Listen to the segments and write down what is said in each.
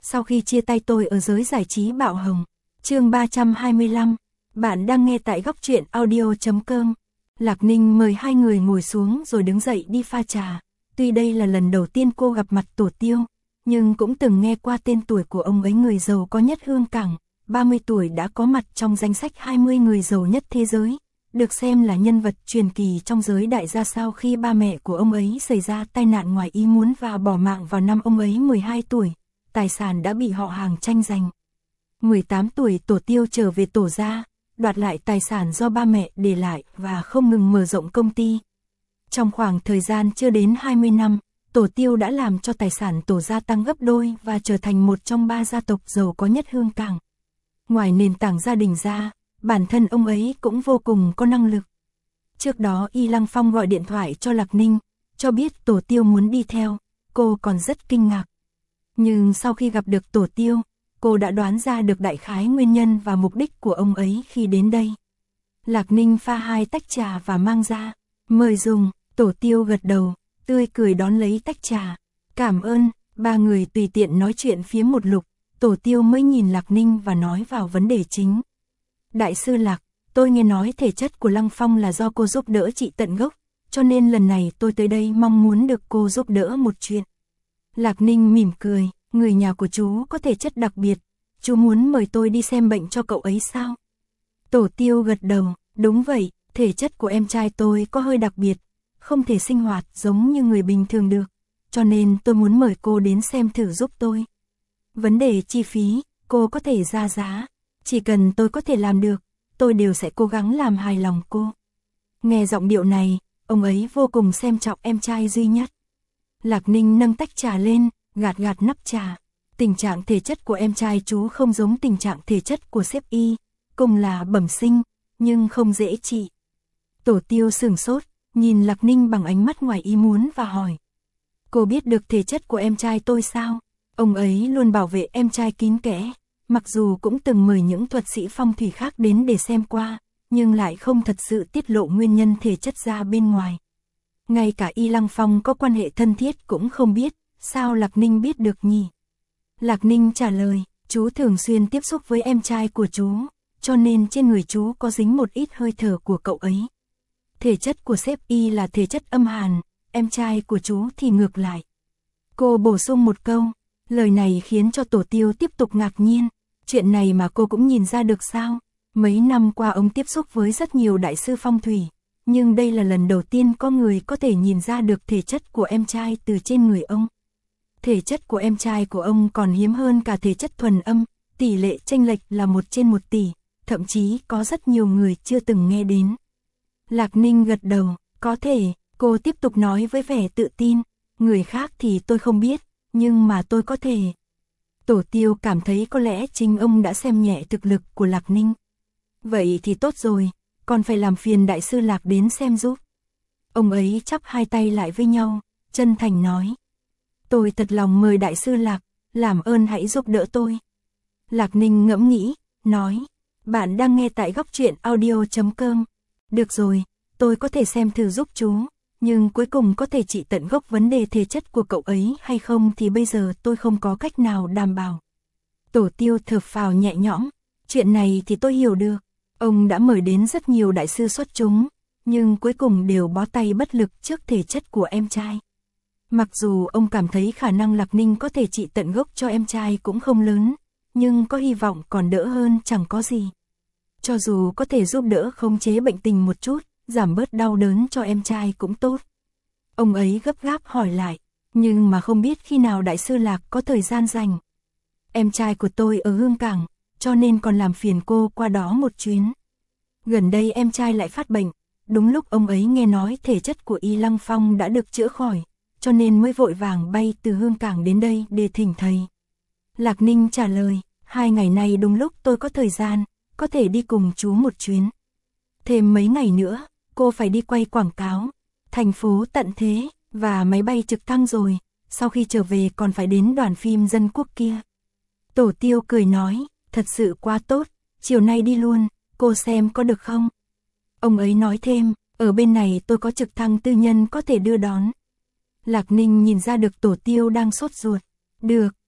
sau khi chia tay tôi ở giới giải trí bạo hồng. Chương 325. Bạn đang nghe tại góc truyện audio.com. Lạc Ninh mời hai người ngồi xuống rồi đứng dậy đi pha trà. Tuy đây là lần đầu tiên cô gặp mặt Tổ Tiêu, nhưng cũng từng nghe qua tên tuổi của ông ấy, người giàu có nhất Hương Cảng. 30 tuổi đã có mặt trong danh sách 20 người giàu nhất thế giới, được xem là nhân vật truyền kỳ trong giới đại gia sau khi ba mẹ của ông ấy xảy ra tai nạn ngoài ý muốn và bỏ mạng vào năm ông ấy 12 tuổi. Tài sản đã bị họ hàng tranh giành. 18 tuổi Tổ Tiêu trở về Tổ gia, đoạt lại tài sản do ba mẹ để lại và không ngừng mở rộng công ty. Trong khoảng thời gian chưa đến 20 năm, Tổ Tiêu đã làm cho tài sản Tổ gia tăng gấp đôi và trở thành một trong 3 gia tộc giàu có nhất Hương Cảng. Ngoài nền tảng gia đình ra, bản thân ông ấy cũng vô cùng có năng lực. Trước đó Y Lăng Phong gọi điện thoại cho Lạc Ninh, cho biết Tổ Tiêu muốn đi theo, cô còn rất kinh ngạc. Nhưng sau khi gặp được Tổ Tiêu, cô đã đoán ra được đại khái nguyên nhân và mục đích của ông ấy khi đến đây. Lạc Ninh pha 2 tách trà và mang ra, mời dùng. Tổ Tiêu gật đầu, tươi cười đón lấy tách trà. Cảm ơn. Ba người tùy tiện nói chuyện phía một lục, Tổ Tiêu mới nhìn Lạc Ninh và nói vào vấn đề chính. Đại sư Lạc, tôi nghe nói thể chất của Lăng Phong là do cô giúp đỡ trị tận gốc, cho nên lần này tôi tới đây mong muốn được cô giúp đỡ một chuyện. Lạc Ninh mỉm cười, người nhà của chú có thể chất đặc biệt, chú muốn mời tôi đi xem bệnh cho cậu ấy sao? Tổ Tiêu gật đầu, đúng vậy, thể chất của em trai tôi có hơi đặc biệt, không thể sinh hoạt giống như người bình thường được, cho nên tôi muốn mời cô đến xem thử giúp tôi. Vấn đề chi phí, cô có thể ra giá, chỉ cần tôi có thể làm được, tôi đều sẽ cố gắng làm hài lòng cô. Nghe giọng điệu này, ông ấy vô cùng xem trọng em trai duy nhất. Lạc Ninh nâng tách trà lên, gạt gạt nắp trà. Tình trạng thể chất của em trai chú không giống tình trạng thể chất của sếp Y, cùng là bẩm sinh, nhưng không dễ trị. Tổ Tiêu sửng sốt, nhìn Lạc Ninh bằng ánh mắt ngoài ý muốn và hỏi. Cô biết được thể chất của em trai tôi sao? Ông ấy luôn bảo vệ em trai kín kẽ, mặc dù cũng từng mời những thuật sĩ phong thủy khác đến để xem qua, nhưng lại không thật sự tiết lộ nguyên nhân thể chất ra bên ngoài. Ngay cả Y Lăng Phong có quan hệ thân thiết cũng không biết, sao Lạc Ninh biết được nhỉ? Lạc Ninh trả lời, chú thường xuyên tiếp xúc với em trai của chú, cho nên trên người chú có dính một ít hơi thở của cậu ấy. Thể chất của sếp Y là thể chất âm hàn, em trai của chú thì ngược lại. Cô bổ sung một câu, lời này khiến cho Tổ Tiêu tiếp tục ngạc nhiên, chuyện này mà cô cũng nhìn ra được sao? Mấy năm qua ông tiếp xúc với rất nhiều đại sư phong thủy, nhưng đây là lần đầu tiên có người có thể nhìn ra được thể chất của em trai từ trên người ông. Thể chất của em trai của ông còn hiếm hơn cả thể chất thuần âm, tỷ lệ chênh lệch là 1/1 tỷ, thậm chí có rất nhiều người chưa từng nghe đến. Lạc Ninh gật đầu, có thể, cô tiếp tục nói với vẻ tự tin, người khác thì tôi không biết, nhưng mà tôi có thể. Tổ Tiêu cảm thấy có lẽ chính ông đã xem nhẹ thực lực của Lạc Ninh. Vậy thì tốt rồi, còn phải làm phiền đại sư Lạc đến xem giúp. Ông ấy chắp hai tay lại với nhau, chân thành nói. Tôi thật lòng mời đại sư Lạc, làm ơn hãy giúp đỡ tôi. Lạc Ninh ngẫm nghĩ, nói, bạn đang nghe tại góc truyện audio.com. Được rồi, tôi có thể xem thử giúp chú, nhưng cuối cùng có thể trị tận gốc vấn đề thể chất của cậu ấy hay không thì bây giờ tôi không có cách nào đảm bảo. Tổ Tiêu thở phào nhẹ nhõm, chuyện này thì tôi hiểu được. Ông đã mời đến rất nhiều đại sư xuất chúng, nhưng cuối cùng đều bó tay bất lực trước thể chất của em trai. Mặc dù ông cảm thấy khả năng Lạc Ninh có thể trị tận gốc cho em trai cũng không lớn, nhưng có hy vọng còn đỡ hơn chẳng có gì. Cho dù có thể giúp đỡ khống chế bệnh tình một chút, giảm bớt đau đớn cho em trai cũng tốt. Ông ấy gấp gáp hỏi lại, nhưng mà không biết khi nào đại sư Lạc có thời gian rảnh. Em trai của tôi ở Hương Cảng, cho nên còn làm phiền cô qua đó một chuyến. Gần đây em trai lại phát bệnh, đúng lúc ông ấy nghe nói thể chất của Y Lăng Phong đã được chữa khỏi, cho nên mới vội vàng bay từ Hương Cảng đến đây để thỉnh thầy. Lạc Ninh trả lời, 2 ngày nay đúng lúc tôi có thời gian, có thể đi cùng chú một chuyến. Thêm mấy ngày nữa, cô phải đi quay quảng cáo, thành phố tận thế, và máy bay trực thăng rồi, sau khi trở về còn phải đến đoàn phim dân quốc kia. Tổ Tiêu cười nói, thật sự quá tốt, chiều nay đi luôn, cô xem có được không? Ông ấy nói thêm, ở bên này tôi có trực thăng tư nhân có thể đưa đón. Lạc Ninh nhìn ra được Tổ Tiêu đang sốt ruột. Được,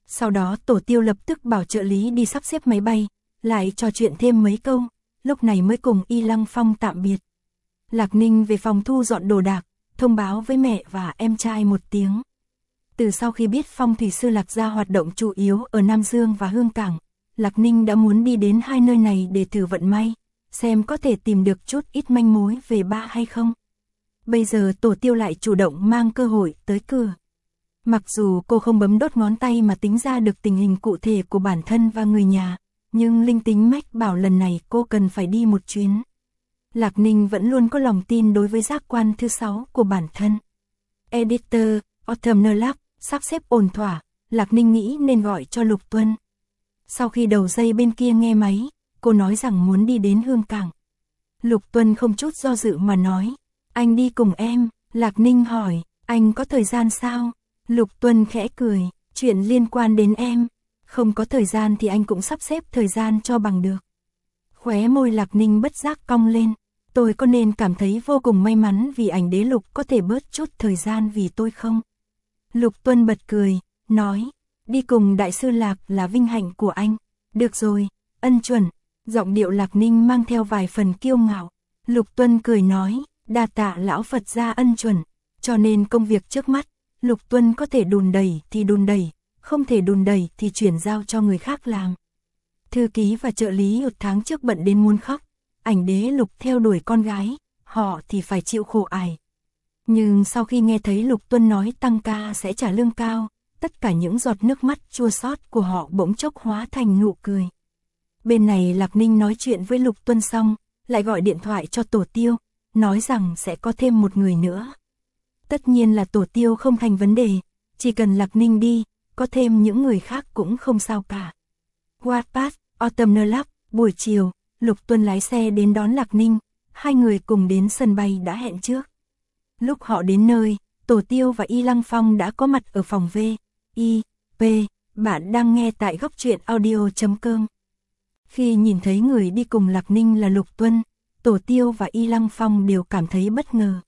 Sau đó Tổ Tiêu lập tức bảo trợ lý đi sắp xếp máy bay, lại trò chuyện thêm mấy câu, lúc này mới cùng Y Lăng Phong tạm biệt. Lạc Ninh về phòng thu dọn đồ đạc, thông báo với mẹ và em trai một tiếng. Từ sau khi biết Phong thủy sư Lạc gia hoạt động chủ yếu ở Nam Dương và Hương Cảng, Lạc Ninh đã muốn đi đến hai nơi này để thử vận may, xem có thể tìm được chút ít manh mối về ba hay không. Bây giờ Tổ Tiêu lại chủ động mang cơ hội tới cửa. Mặc dù cô không bấm đốt ngón tay mà tính ra được tình hình cụ thể của bản thân và người nhà, nhưng linh tính mách bảo lần này cô cần phải đi một chuyến. Lạc Ninh vẫn luôn có lòng tin đối với giác quan thứ 6 của bản thân. Editor, Autumnal Lab, sắp xếp ổn thỏa, Lạc Ninh nghĩ nên gọi cho Lục Tuân. Sau khi đầu dây bên kia nghe máy, cô nói rằng muốn đi đến Hương Cảng. Lục Tuân không chút do dự mà nói, anh đi cùng em. Lạc Ninh hỏi, anh có thời gian sao? Lục Tuân khẽ cười, chuyện liên quan đến em. Không có thời gian thì anh cũng sắp xếp thời gian cho bằng được. Khóe môi Lạc Ninh bất giác cong lên. Tôi có nên cảm thấy vô cùng may mắn vì ảnh đế Lục có thể bớt chút thời gian vì tôi không? Lục Tuân bật cười, nói, đi cùng đại sư Lạc là vinh hạnh của anh. Được rồi, ân chuẩn. Giọng điệu Lạc Ninh mang theo vài phần kiêu ngạo. Lục Tuân cười nói, đa tạ lão Phật gia ân chuẩn. Cho nên công việc trước mắt, Lục Tuân có thể đùn đẩy thì đùn đẩy, không thể đùn đẩy thì chuyển giao cho người khác làm. Thư ký và trợ lý một tháng trước bận đến muốn khóc, ảnh đế Lục theo đuổi con gái, họ thì phải chịu khổ ải. Nhưng sau khi nghe thấy Lục Tuân nói tăng ca sẽ trả lương cao, tất cả những giọt nước mắt chua xót của họ bỗng chốc hóa thành nụ cười. Bên này Lạc Ninh nói chuyện với Lục Tuân xong, lại gọi điện thoại cho Tổ Tiêu, nói rằng sẽ có thêm một người nữa. Tất nhiên là Tổ Tiêu không thành vấn đề, chỉ cần Lạc Ninh đi, có thêm những người khác cũng không sao cả. Wattpad, Autumnal Lab, buổi chiều, Lục Tuân lái xe đến đón Lạc Ninh, hai người cùng đến sân bay đã hẹn trước. Lúc họ đến nơi, Tổ Tiêu và Y Lăng Phong đã có mặt ở phòng V, I, P, bạn đang nghe tại góc truyện audio.com. Khi nhìn thấy người đi cùng Lạc Ninh là Lục Tuân, Tổ Tiêu và Y Lăng Phong đều cảm thấy bất ngờ.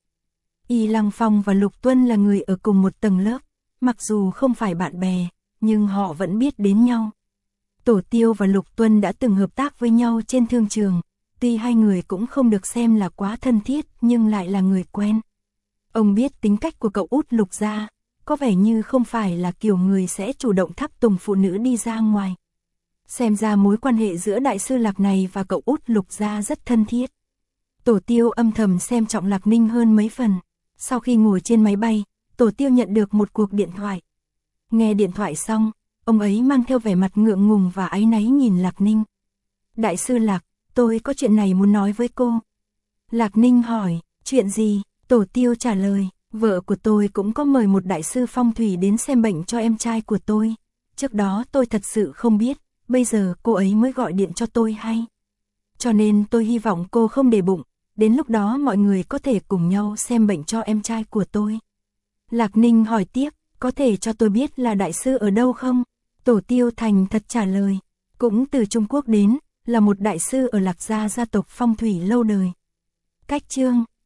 Y Lăng Phong và Lục Tuân là người ở cùng một tầng lớp, mặc dù không phải bạn bè, nhưng họ vẫn biết đến nhau. Tổ Tiêu và Lục Tuân đã từng hợp tác với nhau trên thương trường, tuy hai người cũng không được xem là quá thân thiết nhưng lại là người quen. Ông biết tính cách của cậu út Lục gia, có vẻ như không phải là kiểu người sẽ chủ động tháp tùng phụ nữ đi ra ngoài. Xem ra mối quan hệ giữa đại sư Lạc này và cậu út Lục gia rất thân thiết. Tổ Tiêu âm thầm xem trọng Lạc Ninh hơn mấy phần. Sau khi ngồi trên máy bay, Tổ Tiêu nhận được một cuộc điện thoại. Nghe điện thoại xong, ông ấy mang theo vẻ mặt ngượng ngùng và áy náy nhìn Lạc Ninh. Đại sư Lạc, tôi có chuyện này muốn nói với cô. Lạc Ninh hỏi, chuyện gì? Tổ Tiêu trả lời, vợ của tôi cũng có mời một đại sư phong thủy đến xem bệnh cho em trai của tôi. Trước đó tôi thật sự không biết, bây giờ cô ấy mới gọi điện cho tôi hay. Cho nên tôi hy vọng cô không để bụng, đến lúc đó mọi người có thể cùng nhau xem bệnh cho em trai của tôi. Lạc Ninh hỏi tiếp, có thể cho tôi biết là đại sư ở đâu không? Tổ Tiêu thành thật trả lời, cũng từ Trung Quốc đến, là một đại sư ở Lạc gia gia tộc phong thủy lâu đời. Cách chương